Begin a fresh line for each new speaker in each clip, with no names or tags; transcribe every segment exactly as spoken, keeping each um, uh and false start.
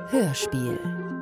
Hörspiel.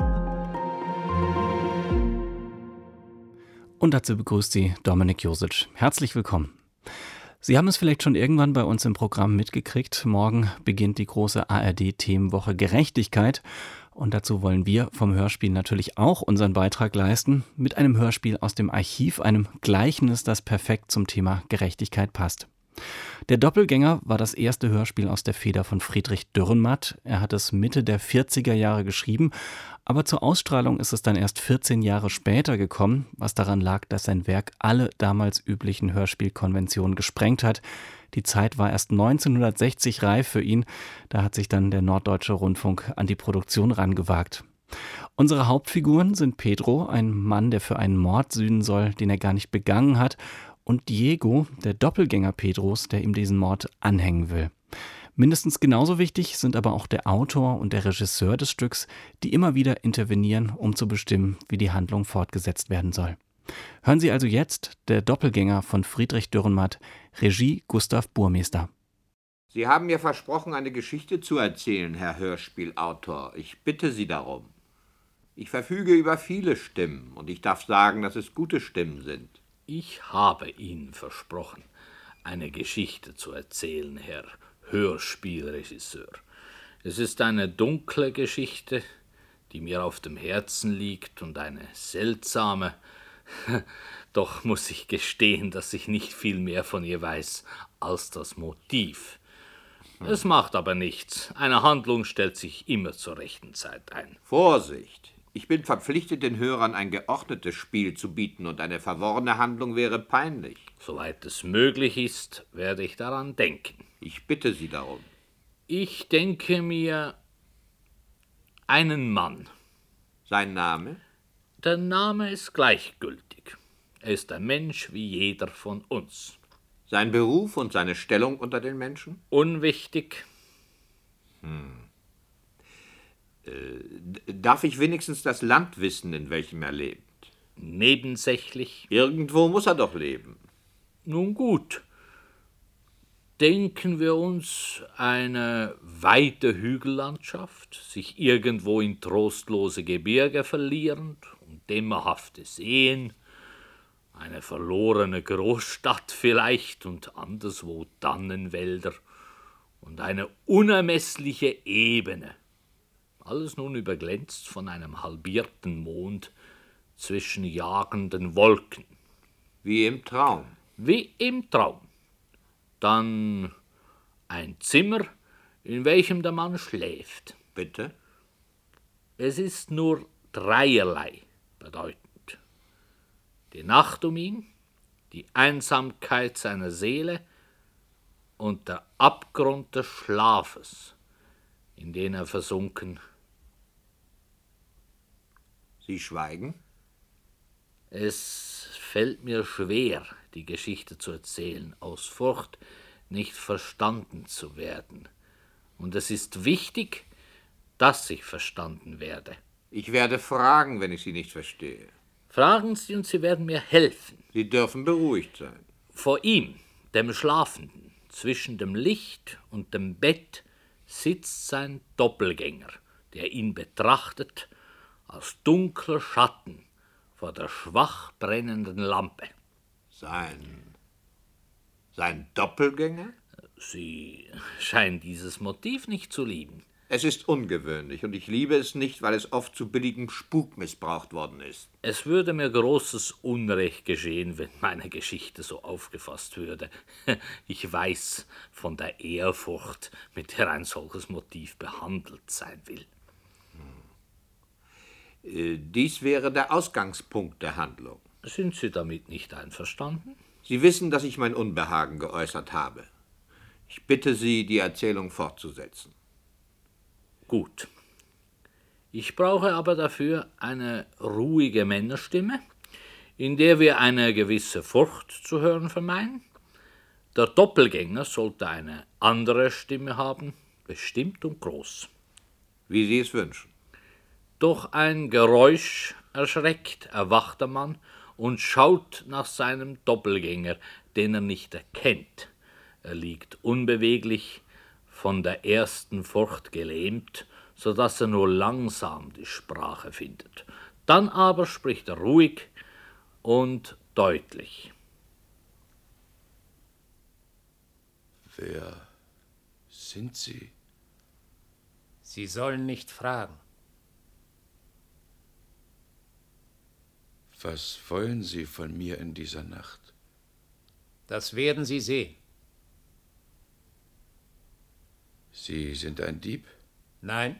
Und dazu begrüßt Sie Dominik Josic. Herzlich willkommen. Sie haben es vielleicht schon irgendwann bei uns im Programm mitgekriegt. Morgen beginnt die große A R D-Themenwoche Gerechtigkeit. Und dazu wollen wir vom Hörspiel natürlich auch unseren Beitrag leisten. Mit einem Hörspiel aus dem Archiv, einem Gleichnis, das perfekt zum Thema Gerechtigkeit passt. Der Doppelgänger war das erste Hörspiel aus der Feder von Friedrich Dürrenmatt. Er hat es Mitte der vierziger Jahre geschrieben, aber zur Ausstrahlung ist es dann erst vierzehn Jahre später gekommen, was daran lag, dass sein Werk alle damals üblichen Hörspielkonventionen gesprengt hat. Die Zeit war erst neunzehnhundertsechzig reif für ihn, da hat sich dann der Norddeutsche Rundfunk an die Produktion rangewagt. Unsere Hauptfiguren sind Pedro, ein Mann, der für einen Mord sühnen soll, den er gar nicht begangen hat, und Diego, der Doppelgänger Pedros, der ihm diesen Mord anhängen will. Mindestens genauso wichtig sind aber auch der Autor und der Regisseur des Stücks, die immer wieder intervenieren, um zu bestimmen, wie die Handlung fortgesetzt werden soll. Hören Sie also jetzt Der Doppelgänger von Friedrich Dürrenmatt, Regie Gustav Burmester.
Sie haben mir versprochen, eine Geschichte zu erzählen, Herr Hörspielautor. Ich bitte Sie darum. Ich verfüge über viele Stimmen und ich darf sagen, dass es gute Stimmen sind.
Ich habe Ihnen versprochen, eine Geschichte zu erzählen, Herr Hörspielregisseur. Es ist eine dunkle Geschichte, die mir auf dem Herzen liegt und eine seltsame. Doch muss ich gestehen, dass ich nicht viel mehr von ihr weiß als das Motiv. Es macht aber nichts. Eine Handlung stellt sich immer zur rechten Zeit ein.
Vorsicht! Ich bin verpflichtet, den Hörern ein geordnetes Spiel zu bieten, und eine verworrene Handlung wäre peinlich.
Soweit es möglich ist, werde ich daran denken.
Ich bitte Sie darum.
Ich denke mir einen Mann.
Sein Name?
Der Name ist gleichgültig. Er ist ein Mensch wie jeder von uns.
Sein Beruf und seine Stellung unter den Menschen?
Unwichtig.
Hm. Darf ich wenigstens das Land wissen, in welchem er lebt?
Nebensächlich.
Irgendwo muss er doch leben.
Nun gut. Denken wir uns eine weite Hügellandschaft, sich irgendwo in trostlose Gebirge verlierend und dämmerhafte Seen, eine verlorene Großstadt vielleicht und anderswo Tannenwälder und eine unermessliche Ebene. Alles nun überglänzt von einem halbierten Mond zwischen jagenden Wolken.
Wie im Traum.
Wie im Traum. Dann ein Zimmer, in welchem der Mann schläft.
Bitte?
Es ist nur dreierlei bedeutend. Die Nacht um ihn, die Einsamkeit seiner Seele und der Abgrund des Schlafes, in den er versunken.
Sie schweigen?
Es fällt mir schwer, die Geschichte zu erzählen, aus Furcht, nicht verstanden zu werden. Und es ist wichtig, dass ich verstanden werde.
Ich werde fragen, wenn ich Sie nicht verstehe.
Fragen Sie, und Sie werden mir helfen.
Sie dürfen beruhigt sein.
Vor ihm, dem Schlafenden, zwischen dem Licht und dem Bett, sitzt sein Doppelgänger, der ihn betrachtet als dunkler Schatten vor der schwach brennenden Lampe.
Sein... sein Doppelgänger?
Sie scheinen dieses Motiv nicht zu lieben.
Es ist ungewöhnlich, und ich liebe es nicht, weil es oft zu billigem Spuk missbraucht worden ist.
Es würde mir großes Unrecht geschehen, wenn meine Geschichte so aufgefasst würde. Ich weiß von der Ehrfurcht, mit der ein solches Motiv behandelt sein will.
Dies wäre der Ausgangspunkt der Handlung.
Sind Sie damit nicht einverstanden?
Sie wissen, dass ich mein Unbehagen geäußert habe. Ich bitte Sie, die Erzählung fortzusetzen.
Gut. Ich brauche aber dafür eine ruhige Männerstimme, in der wir eine gewisse Furcht zu hören vermeiden. Der Doppelgänger sollte eine andere Stimme haben, bestimmt und groß.
Wie Sie es wünschen.
Durch ein Geräusch erschreckt, erwacht der Mann und schaut nach seinem Doppelgänger, den er nicht erkennt. Er liegt unbeweglich, von der ersten Furcht gelähmt, so dass er nur langsam die Sprache findet. Dann aber spricht er ruhig und deutlich.
Wer sind Sie?
Sie sollen nicht fragen.
Was wollen Sie von mir in dieser Nacht?
Das werden Sie sehen.
Sie sind ein Dieb?
Nein.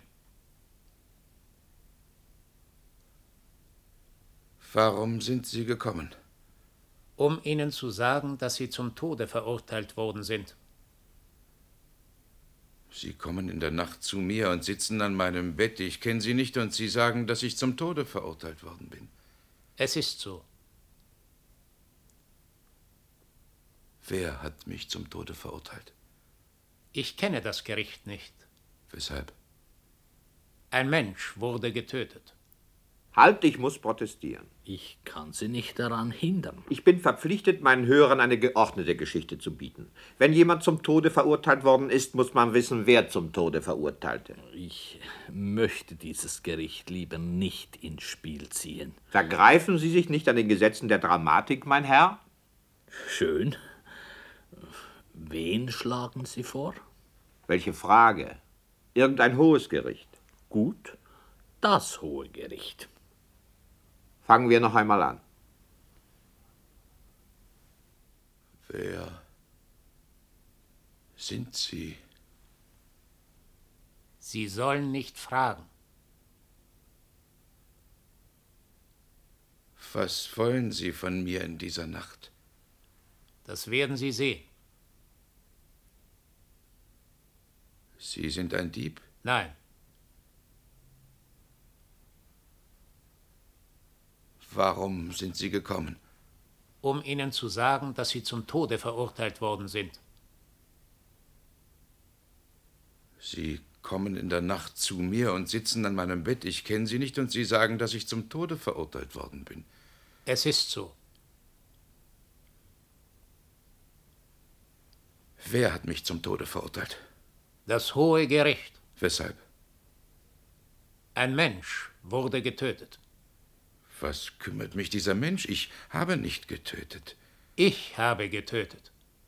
Warum sind Sie gekommen?
Um Ihnen zu sagen, dass Sie zum Tode verurteilt worden sind.
Sie kommen in der Nacht zu mir und sitzen an meinem Bett. Ich kenne Sie nicht und Sie sagen, dass ich zum Tode verurteilt worden bin.
Es ist so.
Wer hat mich zum Tode verurteilt?
Ich kenne das Gericht nicht.
Weshalb?
Ein Mensch wurde getötet.
Halt, ich muss protestieren.
Ich kann Sie nicht daran hindern.
Ich bin verpflichtet, meinen Hörern eine geordnete Geschichte zu bieten. Wenn jemand zum Tode verurteilt worden ist, muss man wissen, wer zum Tode verurteilte.
Ich möchte dieses Gericht lieber nicht ins Spiel ziehen.
Vergreifen Sie sich nicht an den Gesetzen der Dramatik, mein Herr?
Schön. Wen schlagen Sie vor?
Welche Frage? Irgendein hohes Gericht.
Gut, das Hohe Gericht.
Fangen wir noch einmal an.
Wer sind Sie?
Sie sollen nicht fragen.
Was wollen Sie von mir in dieser Nacht?
Das werden Sie sehen.
Sie sind ein Dieb?
Nein.
Warum sind Sie gekommen?
Um Ihnen zu sagen, dass Sie zum Tode verurteilt worden sind.
Sie kommen in der Nacht zu mir und sitzen an meinem Bett. Ich kenne Sie nicht und Sie sagen, dass ich zum Tode verurteilt worden bin.
Es ist so.
Wer hat mich zum Tode verurteilt?
Das Hohe Gericht.
Weshalb?
Ein Mensch wurde getötet.
Was kümmert mich dieser Mensch? Ich habe nicht getötet.
Ich habe getötet.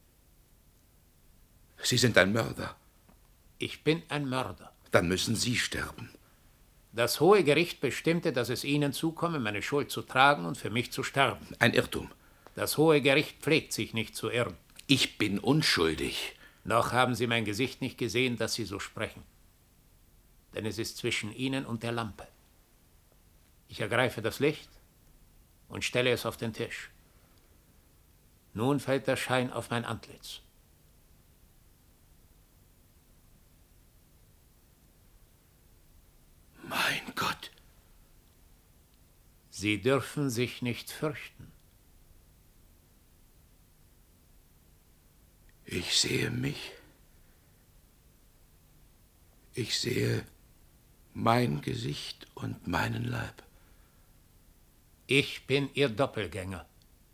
Sie sind ein Mörder.
Ich bin ein Mörder.
Dann müssen Sie sterben.
Das Hohe Gericht bestimmte, dass es Ihnen zukomme, meine Schuld zu tragen und für mich zu sterben.
Ein Irrtum.
Das Hohe Gericht pflegt sich nicht zu irren.
Ich bin unschuldig.
Noch haben Sie mein Gesicht nicht gesehen, dass Sie so sprechen. Denn es ist zwischen Ihnen und der Lampe. Ich ergreife das Licht und stelle es auf den Tisch. Nun fällt der Schein auf mein Antlitz.
Mein Gott.
Sie dürfen sich nicht fürchten.
Ich sehe mich. Ich sehe mein Gesicht und meinen Leib.
Ich bin Ihr Doppelgänger.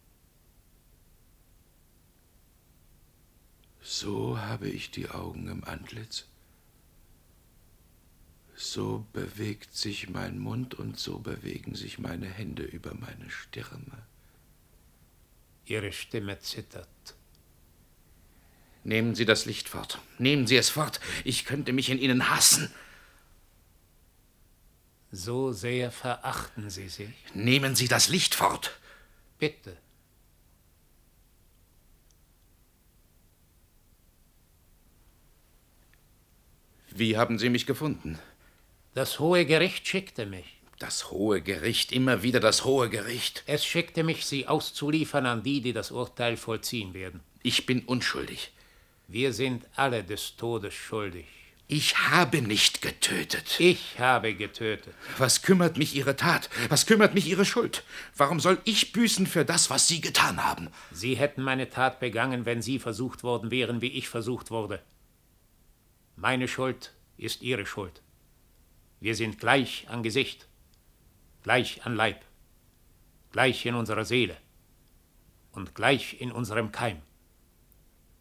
So habe ich die Augen im Antlitz. So bewegt sich mein Mund und so bewegen sich meine Hände über meine Stirne.
Ihre Stimme zittert.
Nehmen Sie das Licht fort. Nehmen Sie es fort. Ich könnte mich in Ihnen hassen.
So sehr verachten Sie sich.
Nehmen Sie das Licht fort.
Bitte.
Wie haben Sie mich gefunden?
Das Hohe Gericht schickte mich.
Das Hohe Gericht, immer wieder das Hohe Gericht.
Es schickte mich, Sie auszuliefern an die, die das Urteil vollziehen werden.
Ich bin unschuldig.
Wir sind alle des Todes schuldig.
Ich habe nicht getötet.
Ich habe getötet.
Was kümmert mich Ihre Tat? Was kümmert mich Ihre Schuld? Warum soll ich büßen für das, was Sie getan haben?
Sie hätten meine Tat begangen, wenn Sie versucht worden wären, wie ich versucht wurde. Meine Schuld ist Ihre Schuld. Wir sind gleich an Gesicht, gleich an Leib, gleich in unserer Seele und gleich in unserem Keim.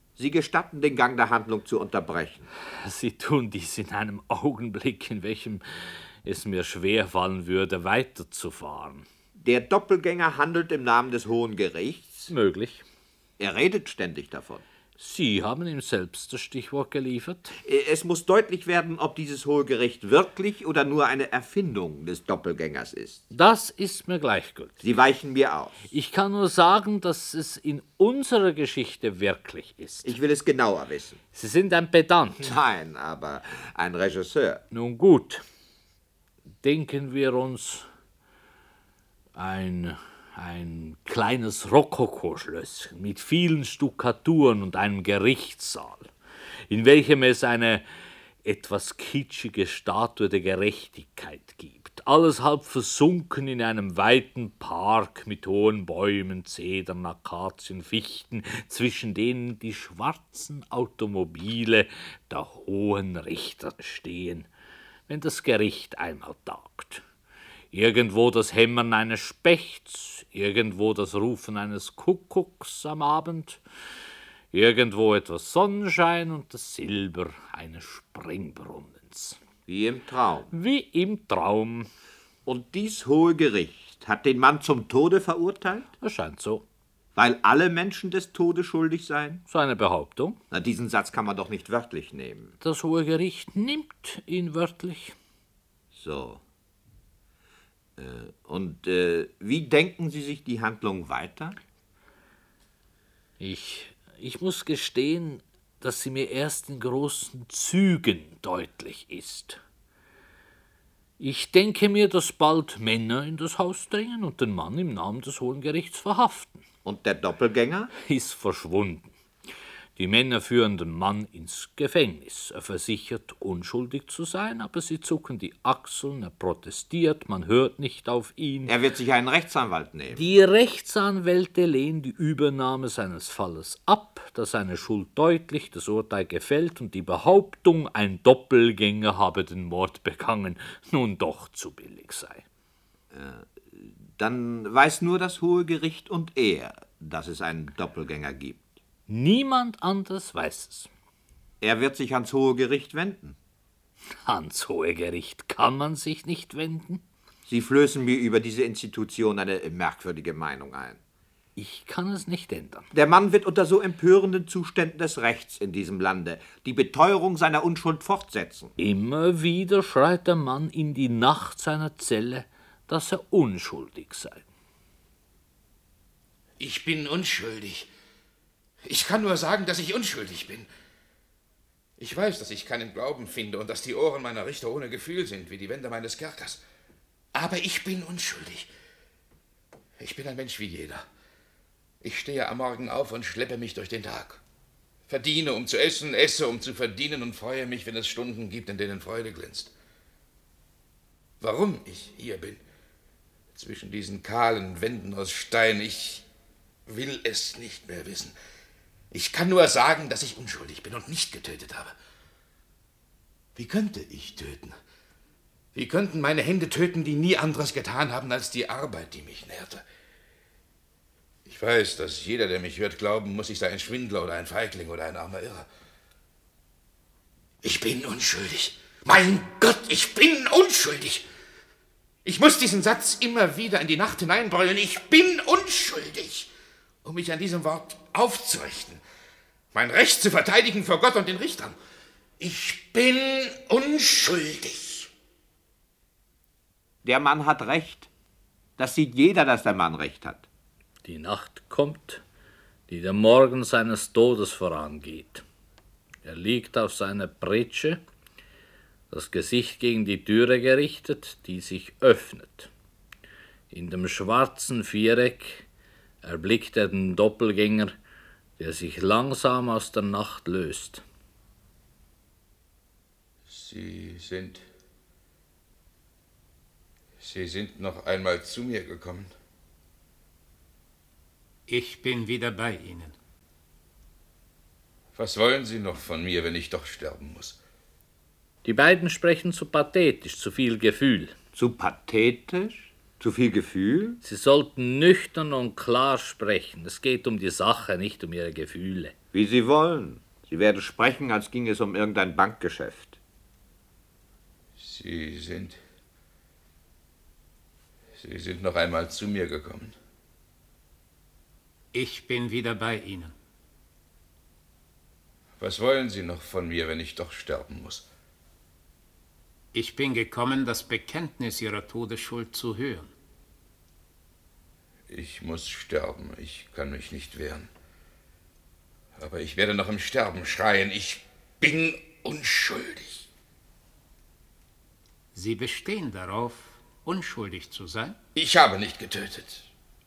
Sie gestatten, den Gang der Handlung zu unterbrechen.
Sie tun dies in einem Augenblick, in welchem es mir schwerfallen würde, weiterzufahren.
Der Doppelgänger handelt im Namen des Hohen Gerichts.
Möglich.
Er redet ständig davon.
Sie haben ihm selbst das Stichwort geliefert.
Es muss deutlich werden, ob dieses Hohe Gericht wirklich oder nur eine Erfindung des Doppelgängers ist.
Das ist mir gleichgültig.
Sie weichen mir aus.
Ich kann nur sagen, dass es in unserer Geschichte wirklich ist.
Ich will es genauer wissen.
Sie sind ein Pedant.
Nein, aber ein Regisseur.
Nun gut. Denken wir uns ein... Ein kleines Rokokoschlösschen mit vielen Stuckaturen und einem Gerichtssaal, in welchem es eine etwas kitschige Statue der Gerechtigkeit gibt. Alles halb versunken in einem weiten Park mit hohen Bäumen, Zedern, Akazien, Fichten, zwischen denen die schwarzen Automobile der hohen Richter stehen, wenn das Gericht einmal tagt. Irgendwo das Hämmern eines Spechts, irgendwo das Rufen eines Kuckucks am Abend, irgendwo etwas Sonnenschein und das Silber eines Springbrunnens.
Wie im Traum.
Wie im Traum.
Und dies Hohe Gericht hat den Mann zum Tode verurteilt?
Es scheint so.
Weil alle Menschen des Todes schuldig seien?
So eine Behauptung.
Na, diesen Satz kann man doch nicht wörtlich nehmen.
Das Hohe Gericht nimmt ihn wörtlich.
So. Und äh, wie denken Sie sich die Handlung weiter?
Ich, ich muss gestehen, dass sie mir erst in großen Zügen deutlich ist. Ich denke mir, dass bald Männer in das Haus dringen und den Mann im Namen des Hohen Gerichts verhaften.
Und der Doppelgänger?
Ist verschwunden. Die Männer führen den Mann ins Gefängnis. Er versichert, unschuldig zu sein, aber sie zucken die Achseln, er protestiert, man hört nicht auf ihn.
Er wird sich einen Rechtsanwalt nehmen.
Die Rechtsanwälte lehnen die Übernahme seines Falles ab, da seine Schuld deutlich das Urteil gefällt und die Behauptung, ein Doppelgänger habe den Mord begangen, nun doch zu billig sei.
Dann weiß nur das Hohe Gericht und er, dass es einen Doppelgänger gibt.
Niemand anders weiß es.
Er wird sich ans Hohe Gericht wenden.
Ans Hohe Gericht kann man sich nicht wenden.
Sie flößen mir über diese Institution eine merkwürdige Meinung ein.
Ich kann es nicht ändern.
Der Mann wird unter so empörenden Zuständen des Rechts in diesem Lande die Beteuerung seiner Unschuld fortsetzen.
Immer wieder schreit der Mann in die Nacht seiner Zelle, dass er unschuldig sei.
Ich bin unschuldig. Ich kann nur sagen, dass ich unschuldig bin. Ich weiß, dass ich keinen Glauben finde und dass die Ohren meiner Richter ohne Gefühl sind, wie die Wände meines Kerkers. Aber ich bin unschuldig. Ich bin ein Mensch wie jeder. Ich stehe am Morgen auf und schleppe mich durch den Tag. Verdiene, um zu essen, esse, um zu verdienen und freue mich, wenn es Stunden gibt, in denen Freude glänzt. Warum ich hier bin, zwischen diesen kahlen Wänden aus Stein, ich will es nicht mehr wissen. Ich kann nur sagen, dass ich unschuldig bin und nicht getötet habe. Wie könnte ich töten? Wie könnten meine Hände töten, die nie anderes getan haben als die Arbeit, die mich nährte? Ich weiß, dass jeder, der mich hört, glauben muss, ich sei ein Schwindler oder ein Feigling oder ein armer Irrer. Ich bin unschuldig. Mein Gott, ich bin unschuldig. Ich muss diesen Satz immer wieder in die Nacht hineinbrüllen. Ich bin unschuldig, um mich an diesem Wort aufzurichten, mein Recht zu verteidigen vor Gott und den Richtern. Ich bin unschuldig.
Der Mann hat Recht. Das sieht jeder, dass der Mann Recht hat.
Die Nacht kommt, die der Morgen seines Todes vorangeht. Er liegt auf seiner Pritsche, das Gesicht gegen die Türe gerichtet, die sich öffnet. In dem schwarzen Viereck erblickt er den Doppelgänger, der sich langsam aus der Nacht löst.
Sie sind... Sie sind noch einmal zu mir gekommen.
Ich bin wieder bei Ihnen.
Was wollen Sie noch von mir, wenn ich doch sterben muss?
Die beiden sprechen zu pathetisch, zu viel Gefühl.
Zu pathetisch? Zu viel Gefühl?
Sie sollten nüchtern und klar sprechen. Es geht um die Sache, nicht um Ihre Gefühle.
Wie Sie wollen. Sie werden sprechen, als ging es um irgendein Bankgeschäft.
Sie sind... Sie sind noch einmal zu mir gekommen.
Ich bin wieder bei Ihnen.
Was wollen Sie noch von mir, wenn ich doch sterben muss?
Ich bin gekommen, das Bekenntnis Ihrer Todesschuld zu hören.
Ich muss sterben. Ich kann mich nicht wehren. Aber ich werde noch im Sterben schreien. Ich bin unschuldig.
Sie bestehen darauf, unschuldig zu sein?
Ich habe nicht getötet.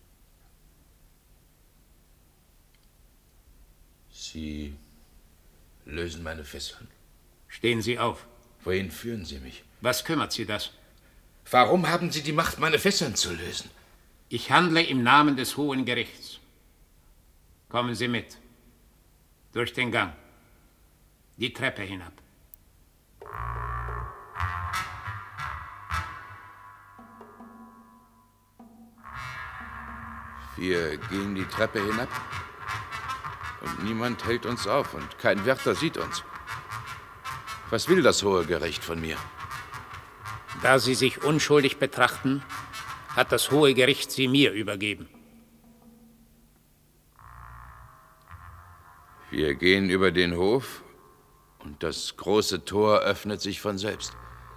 Sie lösen meine Fesseln.
Stehen Sie auf.
Wohin führen Sie mich?
Was kümmert Sie das?
Warum haben Sie die Macht, meine Fesseln zu lösen?
Ich handle im Namen des Hohen Gerichts. Kommen Sie mit. Durch den Gang. Die Treppe hinab.
Wir gehen die Treppe hinab und niemand hält uns auf und kein Wärter sieht uns. Was will das Hohe Gericht von mir?
Da Sie sich unschuldig betrachten, hat das Hohe Gericht Sie mir übergeben.
Wir gehen über den Hof und das große Tor öffnet sich von selbst.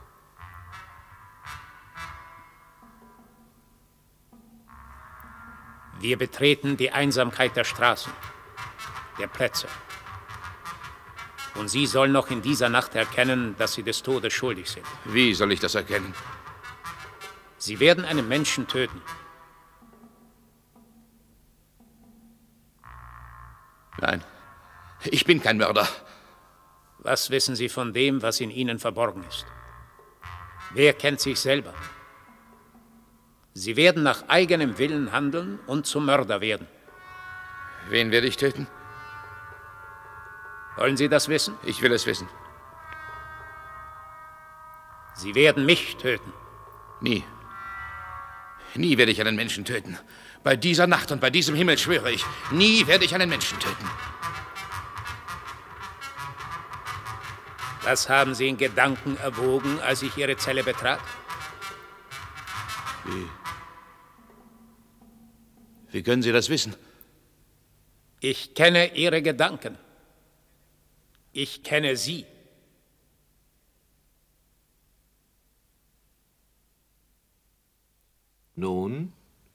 Wir betreten die Einsamkeit der Straßen, der Plätze. Und Sie sollen noch in dieser Nacht erkennen, dass Sie des Todes schuldig sind.
Wie soll ich das erkennen?
Sie werden einen Menschen töten.
Nein, ich bin kein Mörder.
Was wissen Sie von dem, was in Ihnen verborgen ist? Wer kennt sich selber? Sie werden nach eigenem Willen handeln und zum Mörder werden.
Wen werde ich töten?
Wollen Sie das wissen?
Ich will es wissen.
Sie werden mich töten.
Nie. Nie werde ich einen Menschen töten. Bei dieser Nacht und bei diesem Himmel schwöre ich, nie werde ich einen Menschen töten.
Was haben Sie in Gedanken erwogen, als ich Ihre Zelle betrat?
Wie? Wie können Sie das wissen?
Ich kenne Ihre Gedanken. Ich kenne Sie.
Nun,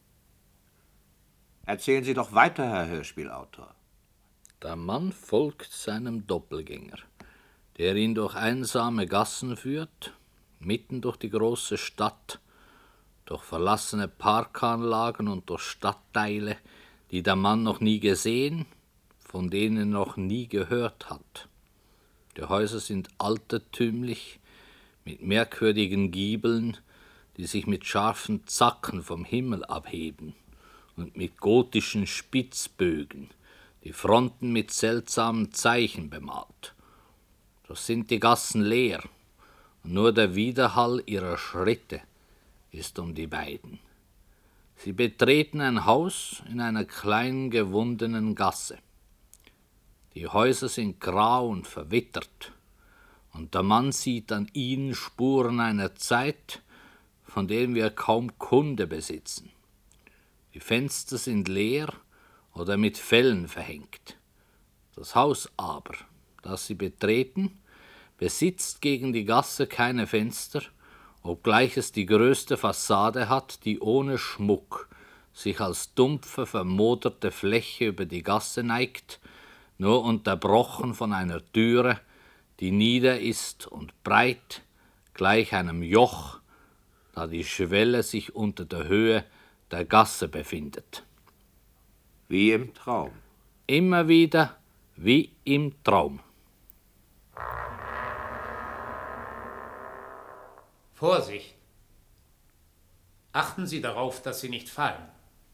erzählen Sie doch weiter, Herr Hörspielautor.
Der Mann folgt seinem Doppelgänger, der ihn durch einsame Gassen führt, mitten durch die große Stadt, durch verlassene Parkanlagen und durch Stadtteile, die der Mann noch nie gesehen, von denen er noch nie gehört hat. Die Häuser sind altertümlich, mit merkwürdigen Giebeln, die sich mit scharfen Zacken vom Himmel abheben, und mit gotischen Spitzbögen, die Fronten mit seltsamen Zeichen bemalt. Doch sind die Gassen leer, und nur der Widerhall ihrer Schritte ist um die beiden. Sie betreten ein Haus in einer kleinen gewundenen Gasse. Die Häuser sind grau und verwittert, und der Mann sieht an ihnen Spuren einer Zeit, von denen wir kaum Kunde besitzen. Die Fenster sind leer oder mit Fellen verhängt. Das Haus aber, das sie betreten, besitzt gegen die Gasse keine Fenster, obgleich es die größte Fassade hat, die ohne Schmuck sich als dumpfe, vermoderte Fläche über die Gasse neigt, nur unterbrochen von einer Türe, die nieder ist und breit, gleich einem Joch, da die Schwelle sich unter der Höhe der Gasse befindet.
Wie im Traum.
Immer wieder wie im Traum.
Vorsicht! Achten Sie darauf, dass Sie nicht fallen.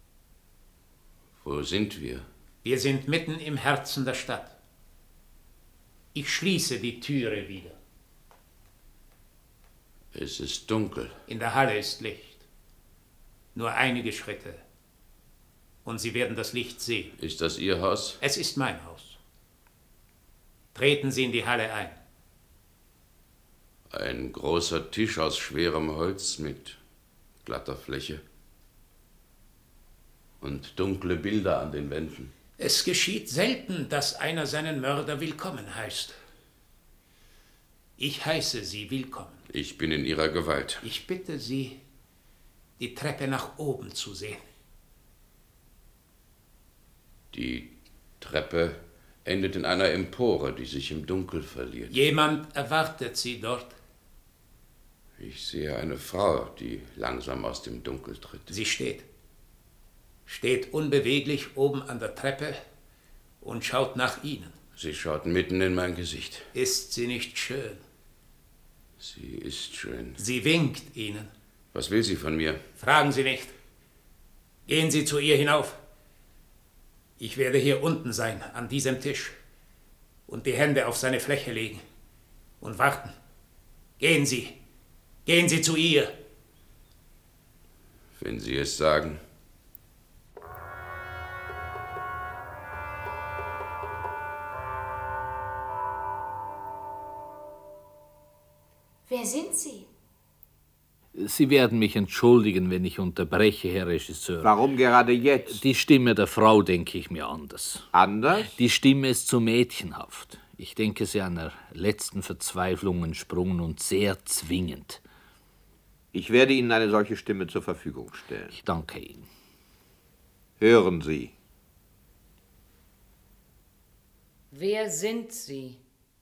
Wo sind wir?
Wir sind mitten im Herzen der Stadt. Ich schließe die Türe wieder.
Es ist dunkel.
In der Halle ist Licht. Nur einige Schritte. Und Sie werden das Licht sehen.
Ist das Ihr Haus?
Es ist mein Haus. Treten Sie in die Halle ein.
Ein großer Tisch aus schwerem Holz mit glatter Fläche. Und dunkle Bilder an den Wänden.
Es geschieht selten, dass einer seinen Mörder willkommen heißt. Ich heiße Sie willkommen.
Ich bin in Ihrer Gewalt.
Ich bitte Sie, die Treppe nach oben zu sehen.
Die Treppe endet in einer Empore, die sich im Dunkel verliert.
Jemand erwartet Sie dort.
Ich sehe eine Frau, die langsam aus dem Dunkel tritt.
Sie steht. Steht unbeweglich oben an der Treppe und schaut nach Ihnen.
Sie schaut mitten in mein Gesicht.
Ist sie nicht schön?
Sie ist schön.
Sie winkt Ihnen.
Was will sie von mir?
Fragen Sie nicht. Gehen Sie zu ihr hinauf. Ich werde hier unten sein, an diesem Tisch, und die Hände auf seine Fläche legen und warten. Gehen Sie. Gehen Sie zu ihr.
Wenn Sie es sagen.
Wer sind Sie?
Sie werden mich entschuldigen, wenn ich unterbreche, Herr Regisseur.
Warum gerade jetzt?
Die Stimme der Frau denke ich mir anders.
Anders?
Die Stimme ist zu mädchenhaft. Ich denke, sie einer letzten Verzweiflung entsprungen und sehr zwingend.
Ich werde Ihnen eine solche Stimme zur Verfügung stellen.
Ich danke Ihnen.
Hören Sie.
Wer sind Sie?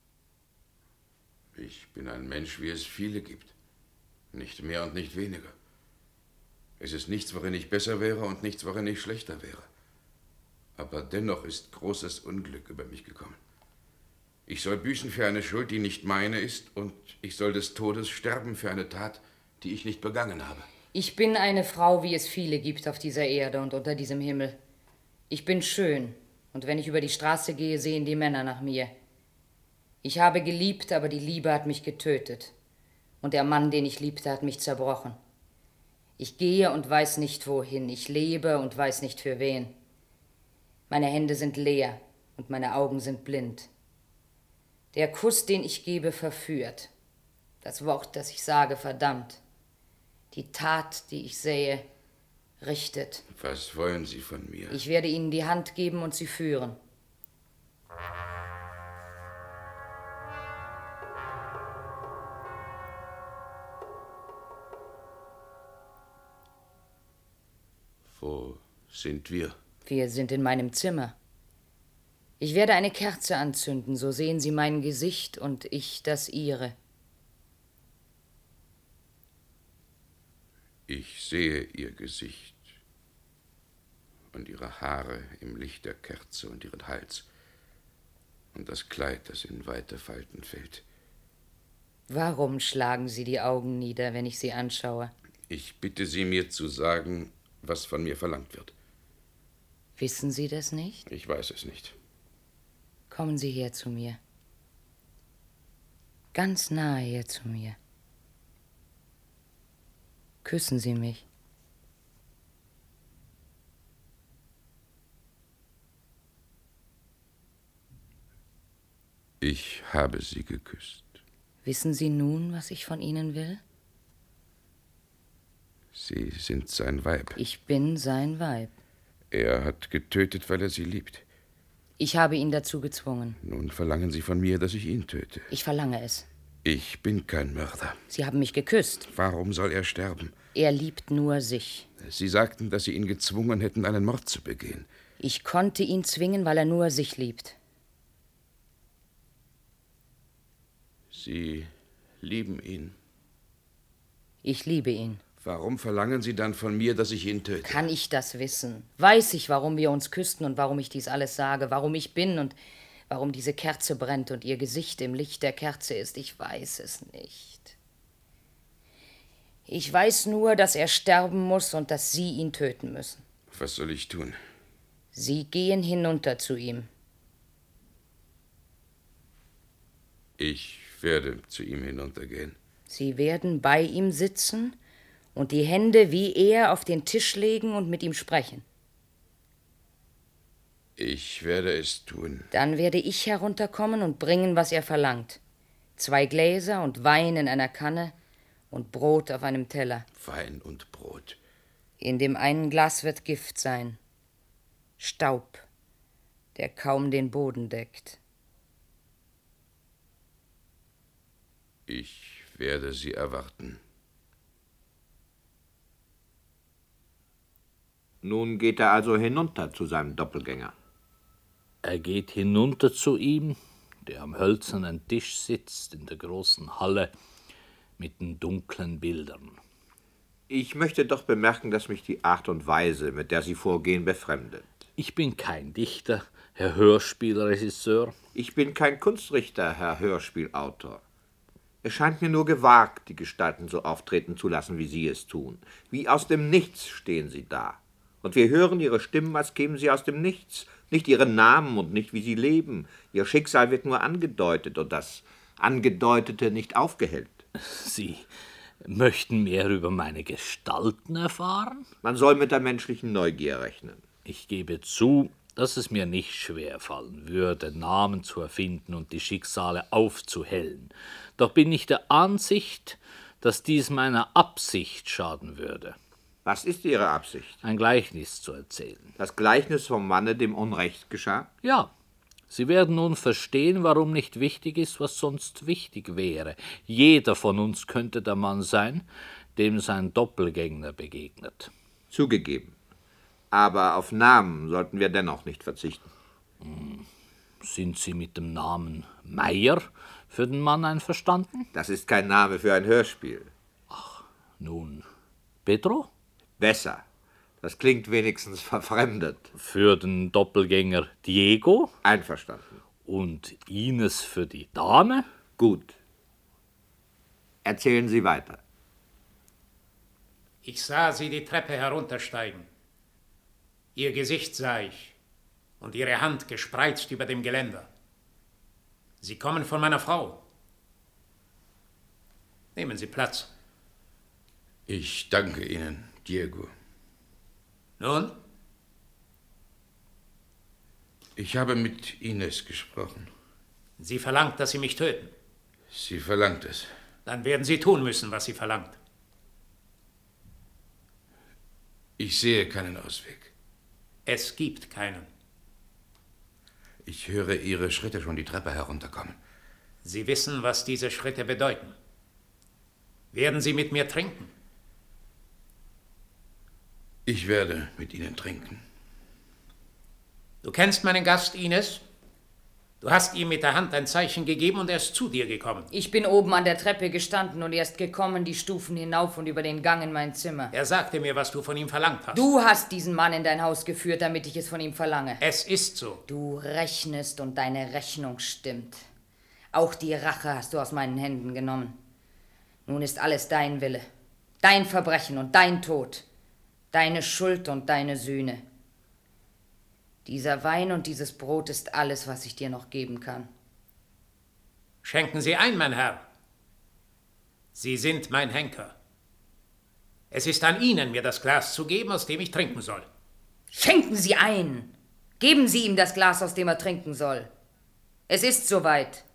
Ich bin ein Mensch, wie es viele gibt. Nicht mehr und nicht weniger. Es ist nichts, worin ich besser wäre und nichts, worin ich schlechter wäre. Aber dennoch ist großes Unglück über mich gekommen. Ich soll büßen für eine Schuld, die nicht meine ist, und ich soll des Todes sterben für eine Tat, die ich nicht begangen habe.
Ich bin eine Frau, wie es viele gibt auf dieser Erde und unter diesem Himmel. Ich bin schön, und wenn ich über die Straße gehe, sehen die Männer nach mir. Ich habe geliebt, aber die Liebe hat mich getötet. Und der Mann, den ich liebte, hat mich zerbrochen. Ich gehe und weiß nicht wohin. Ich lebe und weiß nicht für wen. Meine Hände sind leer und meine Augen sind blind. Der Kuss, den ich gebe, verführt. Das Wort, das ich sage, verdammt. Die Tat, die ich sähe, richtet.
Was wollen Sie von mir?
Ich werde Ihnen die Hand geben und Sie führen.
Wo sind wir?
Wir sind in meinem Zimmer. Ich werde eine Kerze anzünden, so sehen Sie mein Gesicht und ich das Ihre.
Ich sehe Ihr Gesicht und Ihre Haare im Licht der Kerze und Ihren Hals und das Kleid, das in weite Falten fällt.
Warum schlagen Sie die Augen nieder, wenn ich Sie anschaue?
Ich bitte Sie, mir zu sagen, was von mir verlangt wird.
Wissen Sie das nicht?
Ich weiß es nicht.
Kommen Sie her zu mir. Ganz nahe her zu mir. Küssen Sie mich.
Ich habe Sie geküsst.
Wissen Sie nun, was ich von Ihnen will?
Sie sind sein Weib.
Ich bin sein Weib.
Er hat getötet, weil er Sie liebt.
Ich habe ihn dazu gezwungen.
Nun verlangen Sie von mir, dass ich ihn töte.
Ich verlange es.
Ich bin kein Mörder.
Sie haben mich geküsst.
Warum soll er sterben?
Er liebt nur sich.
Sie sagten, dass Sie ihn gezwungen hätten, einen Mord zu begehen.
Ich konnte ihn zwingen, weil er nur sich liebt.
Sie lieben ihn.
Ich liebe ihn.
Warum verlangen Sie dann von mir, dass ich ihn töte?
Kann ich das wissen? Weiß ich, warum wir uns küssten und warum ich dies alles sage, warum ich bin und warum diese Kerze brennt und Ihr Gesicht im Licht der Kerze ist? Ich weiß es nicht. Ich weiß nur, dass er sterben muss und dass Sie ihn töten müssen.
Was soll ich tun?
Sie gehen hinunter zu ihm.
Ich werde zu ihm hinuntergehen.
Sie werden bei ihm sitzen und die Hände wie er auf den Tisch legen und mit ihm sprechen.
Ich werde es tun.
Dann werde ich herunterkommen und bringen, was er verlangt. Zwei Gläser und Wein in einer Kanne und Brot auf einem Teller.
Wein und Brot.
In dem einen Glas wird Gift sein. Staub, der kaum den Boden deckt.
Ich werde Sie erwarten.
Nun geht er also hinunter zu seinem Doppelgänger.
Er geht hinunter zu ihm, der am hölzernen Tisch sitzt in der großen Halle mit den dunklen Bildern.
Ich möchte doch bemerken, dass mich die Art und Weise, mit der Sie vorgehen, befremdet.
Ich bin kein Dichter, Herr Hörspielregisseur.
Ich bin kein Kunstrichter, Herr Hörspielautor. Es scheint mir nur gewagt, die Gestalten so auftreten zu lassen, wie Sie es tun. Wie aus dem Nichts stehen sie da. Und wir hören ihre Stimmen, als kämen sie aus dem Nichts. Nicht ihre Namen und nicht, wie sie leben. Ihr Schicksal wird nur angedeutet und das Angedeutete nicht aufgehellt.
Sie möchten mehr über meine Gestalten erfahren?
Man soll mit der menschlichen Neugier rechnen.
Ich gebe zu, dass es mir nicht schwer fallen würde, Namen zu erfinden und die Schicksale aufzuhellen. Doch bin ich der Ansicht, dass dies meiner Absicht schaden würde.
Was ist Ihre Absicht?
Ein Gleichnis zu erzählen.
Das Gleichnis vom Manne, dem Unrecht geschah?
Ja. Sie werden nun verstehen, warum nicht wichtig ist, was sonst wichtig wäre. Jeder von uns könnte der Mann sein, dem sein Doppelgänger begegnet.
Zugegeben. Aber auf Namen sollten wir dennoch nicht verzichten.
Sind Sie mit dem Namen Meier für den Mann einverstanden?
Das ist kein Name für ein Hörspiel.
Ach, nun, Pedro?
Besser. Das klingt wenigstens verfremdet.
Für den Doppelgänger Diego?
Einverstanden.
Und Ines für die Dame?
Gut. Erzählen Sie weiter.
Ich sah sie die Treppe heruntersteigen. Ihr Gesicht sah ich und ihre Hand gespreizt über dem Geländer. Sie kommen von meiner Frau. Nehmen Sie Platz.
Ich danke Ihnen, Diego.
Nun?
Ich habe mit Ines gesprochen.
Sie verlangt, dass Sie mich töten.
Sie verlangt es.
Dann werden Sie tun müssen, was sie verlangt.
Ich sehe keinen Ausweg.
Es gibt keinen.
Ich höre Ihre Schritte schon die Treppe herunterkommen.
Sie wissen, was diese Schritte bedeuten. Werden Sie mit mir trinken?
Ich werde mit Ihnen trinken.
Du kennst meinen Gast, Ines? Du hast ihm mit der Hand ein Zeichen gegeben und er ist zu dir gekommen.
Ich bin oben an der Treppe gestanden und er ist gekommen, die Stufen hinauf und über den Gang in mein Zimmer.
Er sagte mir, was du von ihm verlangt hast.
Du hast diesen Mann in dein Haus geführt, damit ich es von ihm verlange.
Es ist so.
Du rechnest und deine Rechnung stimmt. Auch die Rache hast du aus meinen Händen genommen. Nun ist alles dein Wille. Dein Verbrechen und dein Tod. Deine Schuld und deine Sühne. Dieser Wein und dieses Brot ist alles, was ich dir noch geben kann.
Schenken Sie ein, mein Herr. Sie sind mein Henker. Es ist an Ihnen, mir das Glas zu geben, aus dem ich trinken soll.
Schenken Sie ein! Geben Sie ihm das Glas, aus dem er trinken soll. Es ist soweit.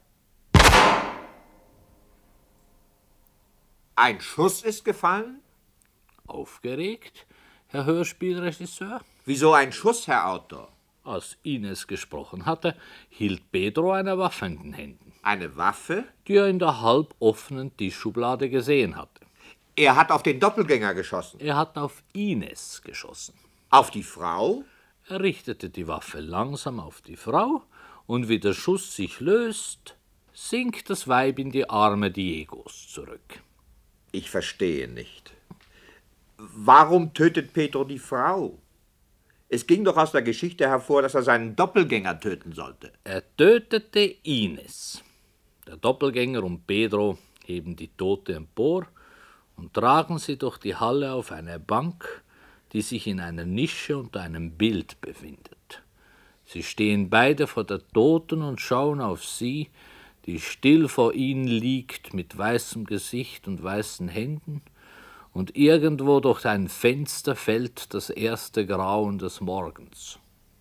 Ein Schuss ist gefallen?
Aufgeregt, Herr Hörspielregisseur?
Wieso ein Schuss, Herr Autor?
Als Ines gesprochen hatte, hielt Pedro eine Waffe in den Händen.
Eine Waffe?
Die er in der halb offenen Tischschublade gesehen hatte.
Er hat auf den Doppelgänger geschossen.
Er hat auf Ines geschossen.
Auf die Frau?
Er richtete die Waffe langsam auf die Frau, und wie der Schuss sich löst, sinkt das Weib in die Arme Diegos zurück.
Ich verstehe nicht. Warum tötet Pedro die Frau? Es ging doch aus der Geschichte hervor, dass er seinen Doppelgänger töten sollte.
Er tötete Ines. Der Doppelgänger und Pedro heben die Tote empor und tragen sie durch die Halle auf eine Bank, die sich in einer Nische unter einem Bild befindet. Sie stehen beide vor der Toten und schauen auf sie, die still vor ihnen liegt mit weißem Gesicht und weißen Händen und irgendwo durch ein Fenster fällt das erste Grauen des Morgens.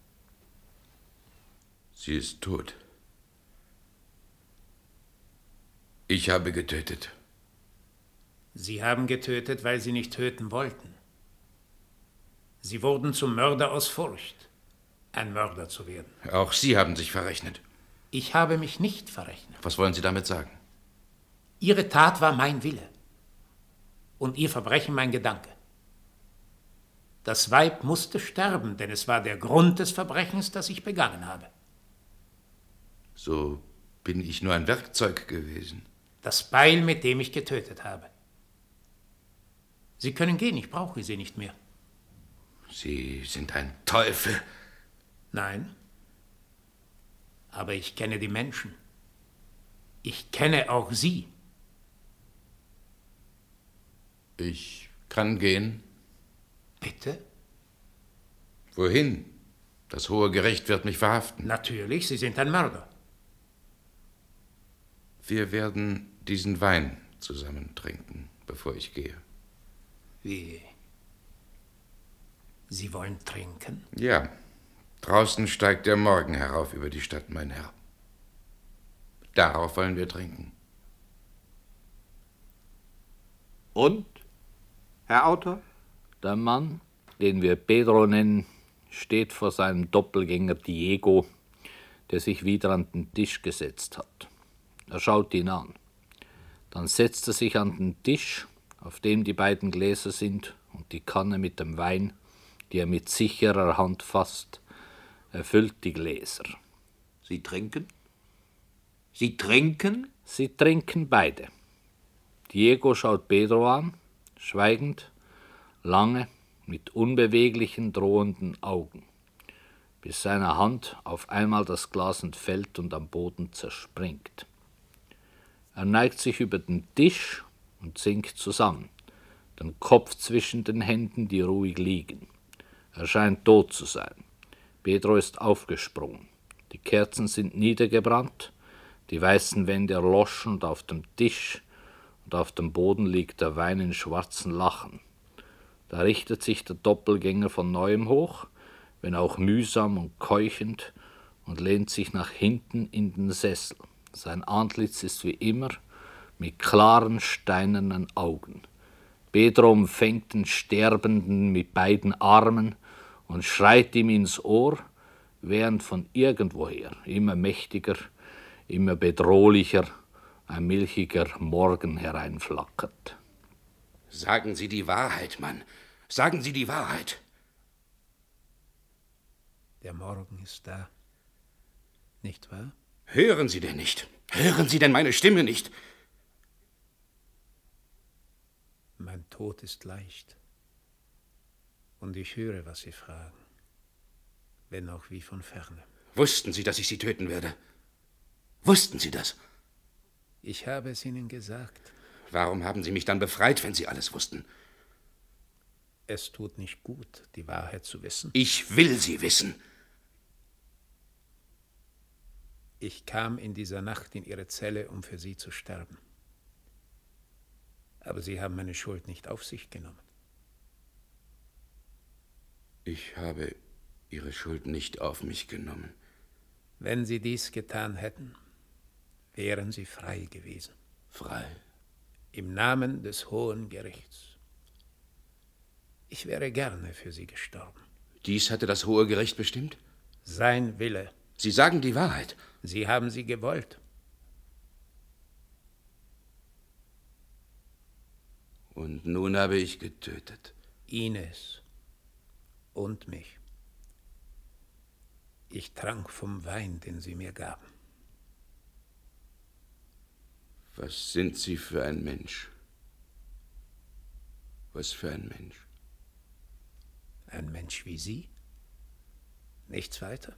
Sie ist tot. Ich habe getötet.
Sie haben getötet, weil Sie nicht töten wollten. Sie wurden zum Mörder aus Furcht, ein Mörder zu werden.
Auch Sie haben sich verrechnet.
Ich habe mich nicht verrechnet.
Was wollen Sie damit sagen?
Ihre Tat war mein Wille und Ihr Verbrechen mein Gedanke. Das Weib musste sterben, denn es war der Grund des Verbrechens, das ich begangen habe.
So bin ich nur ein Werkzeug gewesen.
Das Beil, mit dem ich getötet habe. Sie können gehen, ich brauche Sie nicht mehr.
Sie sind ein Teufel.
Nein, aber ich kenne die Menschen. Ich kenne auch Sie.
Ich kann gehen.
Bitte?
Wohin? Das hohe Gericht wird mich verhaften.
Natürlich, Sie sind ein Mörder.
Wir werden diesen Wein zusammen trinken, bevor ich gehe.
Wie? Sie wollen trinken?
Ja. Draußen steigt der Morgen herauf über die Stadt, mein Herr. Darauf wollen wir trinken.
Und, Herr Autor?
Der Mann, den wir Pedro nennen, steht vor seinem Doppelgänger Diego, der sich wieder an den Tisch gesetzt hat. Er schaut ihn an. Dann setzt er sich an den Tisch, auf dem die beiden Gläser sind, und die Kanne mit dem Wein, die er mit sicherer Hand fasst, erfüllt die Gläser.
Sie trinken? Sie trinken?
Sie trinken beide. Diego schaut Pedro an, schweigend, lange, mit unbeweglichen, drohenden Augen, bis seine Hand auf einmal das Glas entfällt und am Boden zerspringt. Er neigt sich über den Tisch und sinkt zusammen, den Kopf zwischen den Händen, die ruhig liegen. Er scheint tot zu sein. Pedro ist aufgesprungen. Die Kerzen sind niedergebrannt, die weißen Wände erloschen und auf dem Tisch und auf dem Boden liegt der Wein in schwarzen Lachen. Da richtet sich der Doppelgänger von neuem hoch, wenn auch mühsam und keuchend, und lehnt sich nach hinten in den Sessel. Sein Antlitz ist wie immer mit klaren, steinernen Augen. Pedro umfängt den Sterbenden mit beiden Armen und schreit ihm ins Ohr, während von irgendwoher, immer mächtiger, immer bedrohlicher, ein milchiger Morgen hereinflackert.
Sagen Sie die Wahrheit, Mann. Sagen Sie die Wahrheit.
Der Morgen ist da. Nicht wahr?
Hören Sie denn nicht? Hören Sie denn meine Stimme nicht?
Mein Tod ist leicht. Und ich höre, was Sie fragen. Wenn auch wie von ferne.
Wussten Sie, dass ich Sie töten werde? Wussten Sie das?
Ich habe es Ihnen gesagt.
Warum haben Sie mich dann befreit, wenn Sie alles wussten?
Es tut nicht gut, die Wahrheit zu wissen.
Ich will sie wissen.
Ich kam in dieser Nacht in Ihre Zelle, um für Sie zu sterben. Aber Sie haben meine Schuld nicht auf sich genommen.
Ich habe Ihre Schuld nicht auf mich genommen.
Wenn Sie dies getan hätten, wären Sie frei gewesen.
Frei?
Im Namen des Hohen Gerichts. Ich wäre gerne für Sie gestorben.
Dies hatte das Hohe Gericht bestimmt?
Sein Wille.
Sie sagen die Wahrheit.
Sie haben sie gewollt.
Und nun habe ich getötet.
Ines und mich. Ich trank vom Wein, den Sie mir gaben.
Was sind Sie für ein Mensch? Was für ein Mensch?
Ein Mensch wie Sie? Nichts weiter?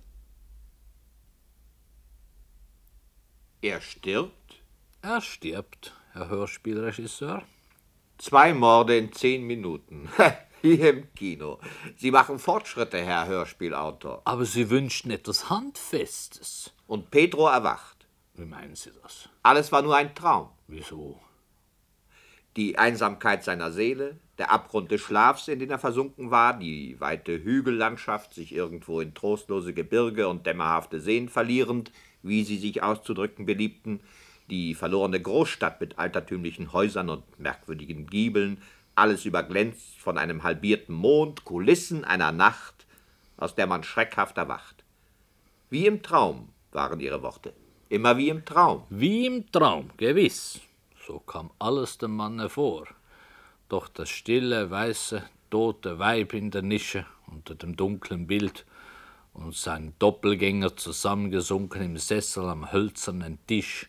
Er stirbt?
Er stirbt, Herr Hörspielregisseur.
Zwei Morde in zehn Minuten. Wie im Kino. Sie machen Fortschritte, Herr Hörspielautor.
Aber Sie wünschten etwas Handfestes.
Und Pedro erwacht.
Wie meinen Sie das?
Alles war nur ein Traum.
Wieso?
Die Einsamkeit seiner Seele, der Abgrund des Schlafs, in den er versunken war, die weite Hügellandschaft, sich irgendwo in trostlose Gebirge und dämmerhafte Seen verlierend, wie sie sich auszudrücken beliebten, die verlorene Großstadt mit altertümlichen Häusern und merkwürdigen Giebeln, alles überglänzt von einem halbierten Mond, Kulissen einer Nacht, aus der man schreckhaft erwacht. Wie im Traum waren ihre Worte, immer wie im Traum.
Wie im Traum, gewiss. So kam alles dem Manne vor. Doch das stille, weiße, tote Weib in der Nische unter dem dunklen Bild und sein Doppelgänger zusammengesunken im Sessel am hölzernen Tisch,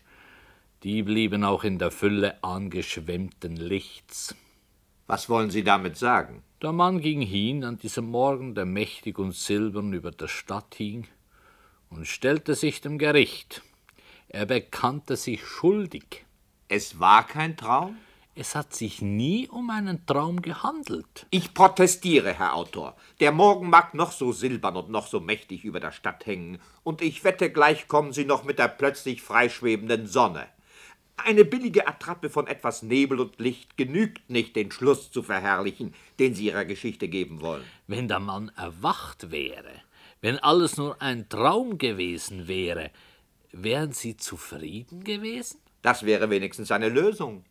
die blieben auch in der Fülle angeschwemmten Lichts.
Was wollen Sie damit sagen?
Der Mann ging hin an diesem Morgen, der mächtig und silbern über der Stadt hing, und stellte sich dem Gericht. Er bekannte sich schuldig.
Es war kein Traum?
Es hat sich nie um einen Traum gehandelt.
Ich protestiere, Herr Autor. Der Morgen mag noch so silbern und noch so mächtig über der Stadt hängen, und ich wette, gleich kommen Sie noch mit der plötzlich freischwebenden Sonne. Eine billige Attrappe von etwas Nebel und Licht genügt nicht, den Schluss zu verherrlichen, den Sie Ihrer Geschichte geben wollen.
Wenn der Mann erwacht wäre, wenn alles nur ein Traum gewesen wäre, wären Sie zufrieden gewesen?
Das wäre wenigstens eine Lösung.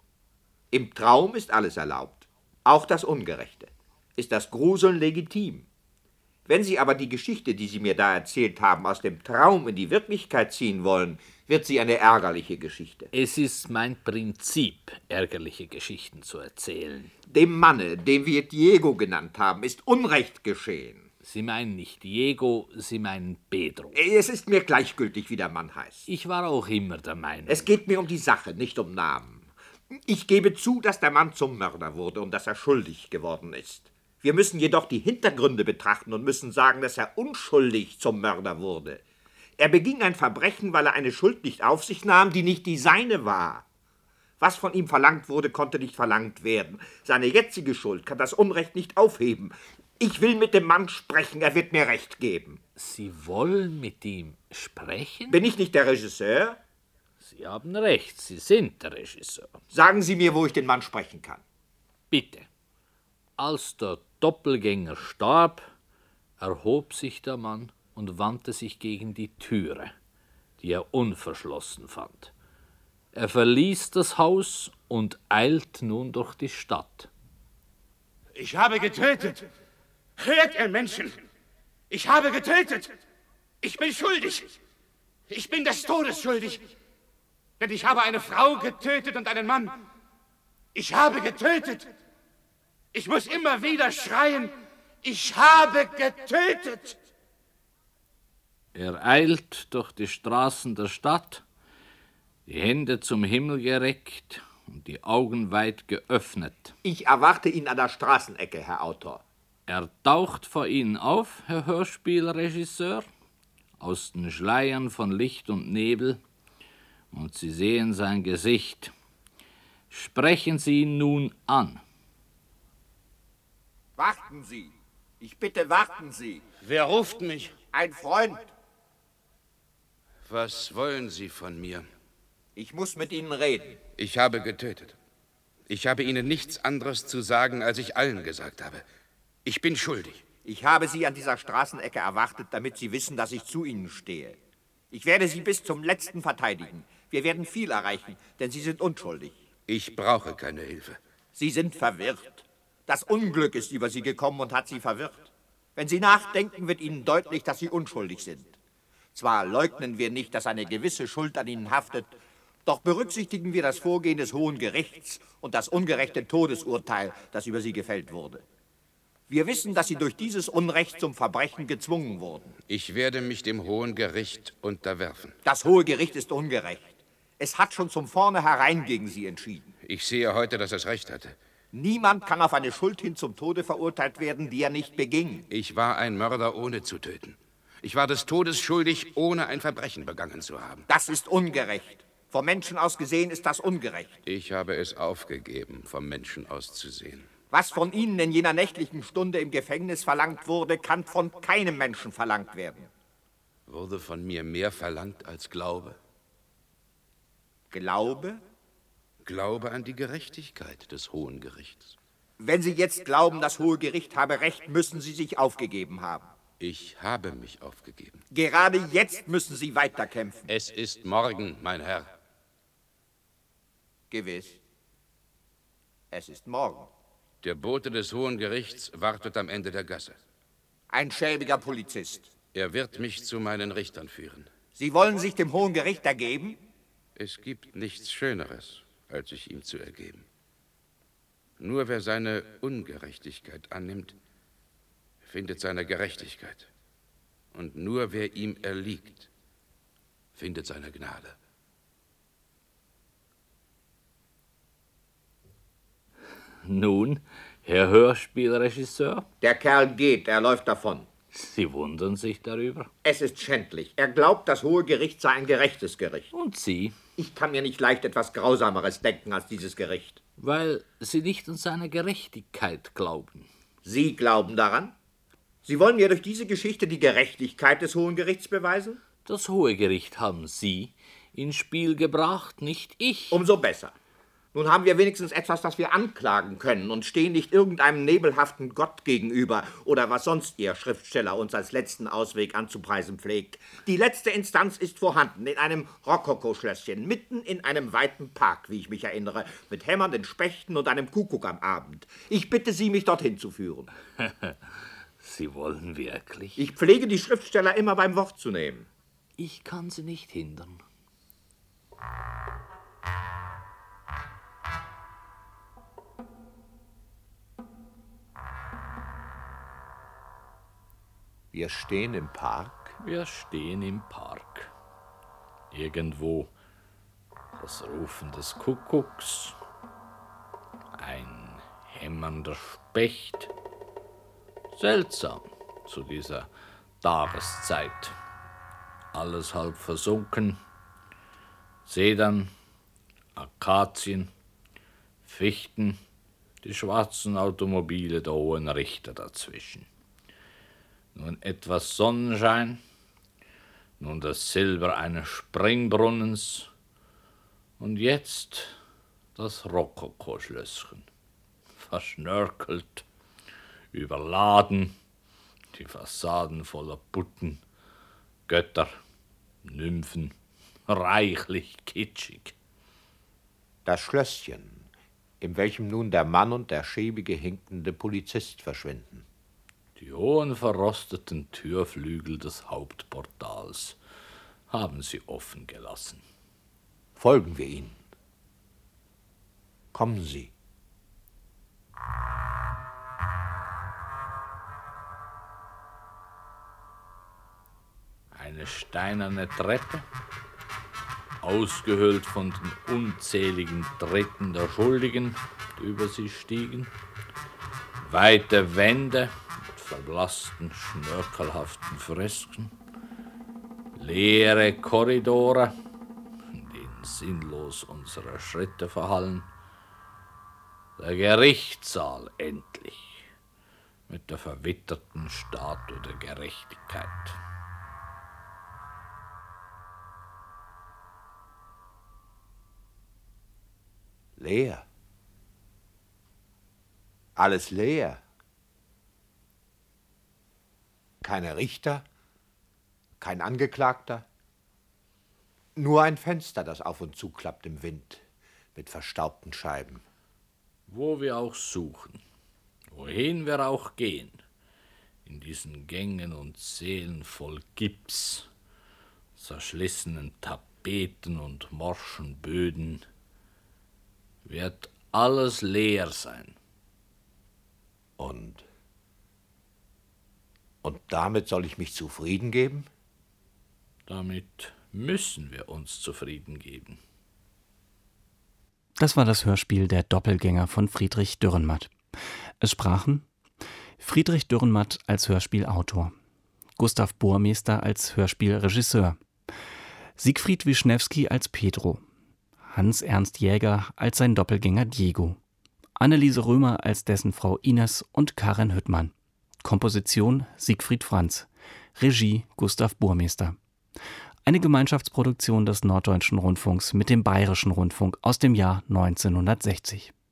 Im Traum ist alles erlaubt, auch das Ungerechte. Ist das Gruseln legitim? Wenn Sie aber die Geschichte, die Sie mir da erzählt haben, aus dem Traum in die Wirklichkeit ziehen wollen, wird sie eine ärgerliche Geschichte.
Es ist mein Prinzip, ärgerliche Geschichten zu erzählen.
Dem Manne, den wir Diego genannt haben, ist Unrecht geschehen.
Sie meinen nicht Diego, Sie meinen Pedro.
Es ist mir gleichgültig, wie der Mann heißt.
Ich war auch immer der Meinung.
Es geht mir um die Sache, nicht um Namen. Ich gebe zu, dass der Mann zum Mörder wurde und dass er schuldig geworden ist. Wir müssen jedoch die Hintergründe betrachten und müssen sagen, dass er unschuldig zum Mörder wurde. Er beging ein Verbrechen, weil er eine Schuld nicht auf sich nahm, die nicht die seine war. Was von ihm verlangt wurde, konnte nicht verlangt werden. Seine jetzige Schuld kann das Unrecht nicht aufheben. Ich will mit dem Mann sprechen, er wird mir Recht geben.
Sie wollen mit ihm sprechen?
Bin ich nicht der Regisseur?
Sie haben recht, Sie sind der Regisseur.
Sagen Sie mir, wo ich den Mann sprechen kann.
Bitte. Als der Doppelgänger starb, erhob sich der Mann und wandte sich gegen die Türe, die er unverschlossen fand. Er verließ das Haus und eilt nun durch die Stadt.
Ich habe getötet. Hört, ihr Menschen! Ich habe getötet! Ich bin schuldig! Ich bin des Todes schuldig! Denn ich habe eine Frau getötet und einen Mann. Ich habe getötet! Ich muss immer wieder schreien, ich habe getötet!
Er eilt durch die Straßen der Stadt, die Hände zum Himmel gereckt und die Augen weit geöffnet.
Ich erwarte ihn an der Straßenecke, Herr Autor.
Er taucht vor Ihnen auf, Herr Hörspielregisseur, aus den Schleiern von Licht und Nebel, und Sie sehen sein Gesicht. Sprechen Sie ihn nun an.
Warten Sie! Ich bitte, warten Sie!
Wer ruft mich?
Ein Freund!
Was wollen Sie von mir?
Ich muss mit Ihnen reden.
Ich habe getötet. Ich habe Ihnen nichts anderes zu sagen, als ich allen gesagt habe. Ich bin schuldig.
Ich habe Sie an dieser Straßenecke erwartet, damit Sie wissen, dass ich zu Ihnen stehe. Ich werde Sie bis zum Letzten verteidigen. Wir werden viel erreichen, denn Sie sind unschuldig.
Ich brauche keine Hilfe.
Sie sind verwirrt. Das Unglück ist über Sie gekommen und hat Sie verwirrt. Wenn Sie nachdenken, wird Ihnen deutlich, dass Sie unschuldig sind. Zwar leugnen wir nicht, dass eine gewisse Schuld an Ihnen haftet, doch berücksichtigen wir das Vorgehen des Hohen Gerichts und das ungerechte Todesurteil, das über Sie gefällt wurde. Wir wissen, dass Sie durch dieses Unrecht zum Verbrechen gezwungen wurden.
Ich werde mich dem Hohen Gericht unterwerfen.
Das Hohe Gericht ist ungerecht. Es hat schon zum Vornherein gegen Sie entschieden.
Ich sehe heute, dass es recht hatte.
Niemand kann auf eine Schuld hin zum Tode verurteilt werden, die er nicht beging.
Ich war ein Mörder, ohne zu töten. Ich war des Todes schuldig, ohne ein Verbrechen begangen zu haben.
Das ist ungerecht. Vom Menschen aus gesehen ist das ungerecht.
Ich habe es aufgegeben, vom Menschen aus zu sehen.
Was von Ihnen in jener nächtlichen Stunde im Gefängnis verlangt wurde, kann von keinem Menschen verlangt werden.
Wurde von mir mehr verlangt als Glaube?
Glaube?
glaube an die Gerechtigkeit des Hohen Gerichts.
Wenn Sie jetzt glauben, das Hohe Gericht habe Recht, müssen Sie sich aufgegeben haben.
Ich habe mich aufgegeben.
Gerade jetzt müssen Sie weiterkämpfen.
Es ist morgen, mein Herr.
Gewiss. Es ist morgen.
Der Bote des Hohen Gerichts wartet am Ende der Gasse.
Ein schäbiger Polizist.
Er wird mich zu meinen Richtern führen.
Sie wollen sich dem Hohen Gericht ergeben?
Es gibt nichts Schöneres, als sich ihm zu ergeben. Nur wer seine Ungerechtigkeit annimmt, findet seine Gerechtigkeit. Und nur wer ihm erliegt, findet seine Gnade.
Nun, Herr Hörspielregisseur?
Der Kerl geht, er läuft davon.
Sie wundern sich darüber?
Es ist schändlich. Er glaubt, das Hohe Gericht sei ein gerechtes Gericht.
Und Sie?
Ich kann mir nicht leicht etwas Grausameres denken als dieses Gericht.
Weil Sie nicht an seine Gerechtigkeit glauben.
Sie glauben daran? Sie wollen mir durch diese Geschichte die Gerechtigkeit des Hohen Gerichts beweisen?
Das Hohe Gericht haben Sie ins Spiel gebracht, nicht ich.
Umso besser. Nun haben wir wenigstens etwas, das wir anklagen können und stehen nicht irgendeinem nebelhaften Gott gegenüber oder was sonst Ihr Schriftsteller uns als letzten Ausweg anzupreisen pflegt. Die letzte Instanz ist vorhanden in einem Rokoko-Schlösschen, mitten in einem weiten Park, wie ich mich erinnere, mit hämmernden Spechten und einem Kuckuck am Abend. Ich bitte Sie, mich dorthin zu führen.
Sie wollen wirklich?
Ich pflege die Schriftsteller immer beim Wort zu nehmen.
Ich kann Sie nicht hindern.
Wir stehen im Park.
Wir stehen im Park. Irgendwo das Rufen des Kuckucks, ein hämmernder Specht. Seltsam zu dieser Tageszeit. Alles halb versunken. Sedern, Akazien, Fichten, die schwarzen Automobile der Hohen Richter dazwischen. Nun etwas Sonnenschein, nun das Silber eines Springbrunnens und jetzt das Rokoko-Schlösschen. Verschnörkelt, überladen, die Fassaden voller Putten, Götter, Nymphen, reichlich kitschig.
Das Schlösschen, in welchem nun der Mann und der schäbige, hinkende Polizist verschwinden.
Die hohen verrosteten Türflügel des Hauptportals haben sie offen gelassen.
Folgen wir ihnen. Kommen Sie.
Eine steinerne Treppe, ausgehöhlt von den unzähligen Tritten der Schuldigen, die über sie stiegen, weite Wände mit verblassten, schnörkelhaften Fresken, leere Korridore, in denen sinnlos unsere Schritte verhallen, der Gerichtssaal endlich mit der verwitterten Statue der Gerechtigkeit.
Leer. Alles leer. Keine Richter, kein Angeklagter, nur ein Fenster, das auf und zu klappt im Wind, mit verstaubten Scheiben.
Wo wir auch suchen, wohin wir auch gehen, in diesen Gängen und Sälen voll Gips, zerschlissenen Tapeten und morschen Böden, wird alles leer sein.
Und, und damit soll ich mich zufrieden geben?
Damit müssen wir uns zufrieden geben.
Das war das Hörspiel Der Doppelgänger von Friedrich Dürrenmatt. Es sprachen Friedrich Dürrenmatt als Hörspielautor, Gustav Burmester als Hörspielregisseur, Siegfried Wischnewski als Pedro, Hans-Ernst Jäger als sein Doppelgänger Diego, Anneliese Römer als dessen Frau Ines und Karin Hüttmann. Komposition Siegfried Franz, Regie Gustav Burmester. Eine Gemeinschaftsproduktion des Norddeutschen Rundfunks mit dem Bayerischen Rundfunk aus dem Jahr neunzehnhundertsechzig.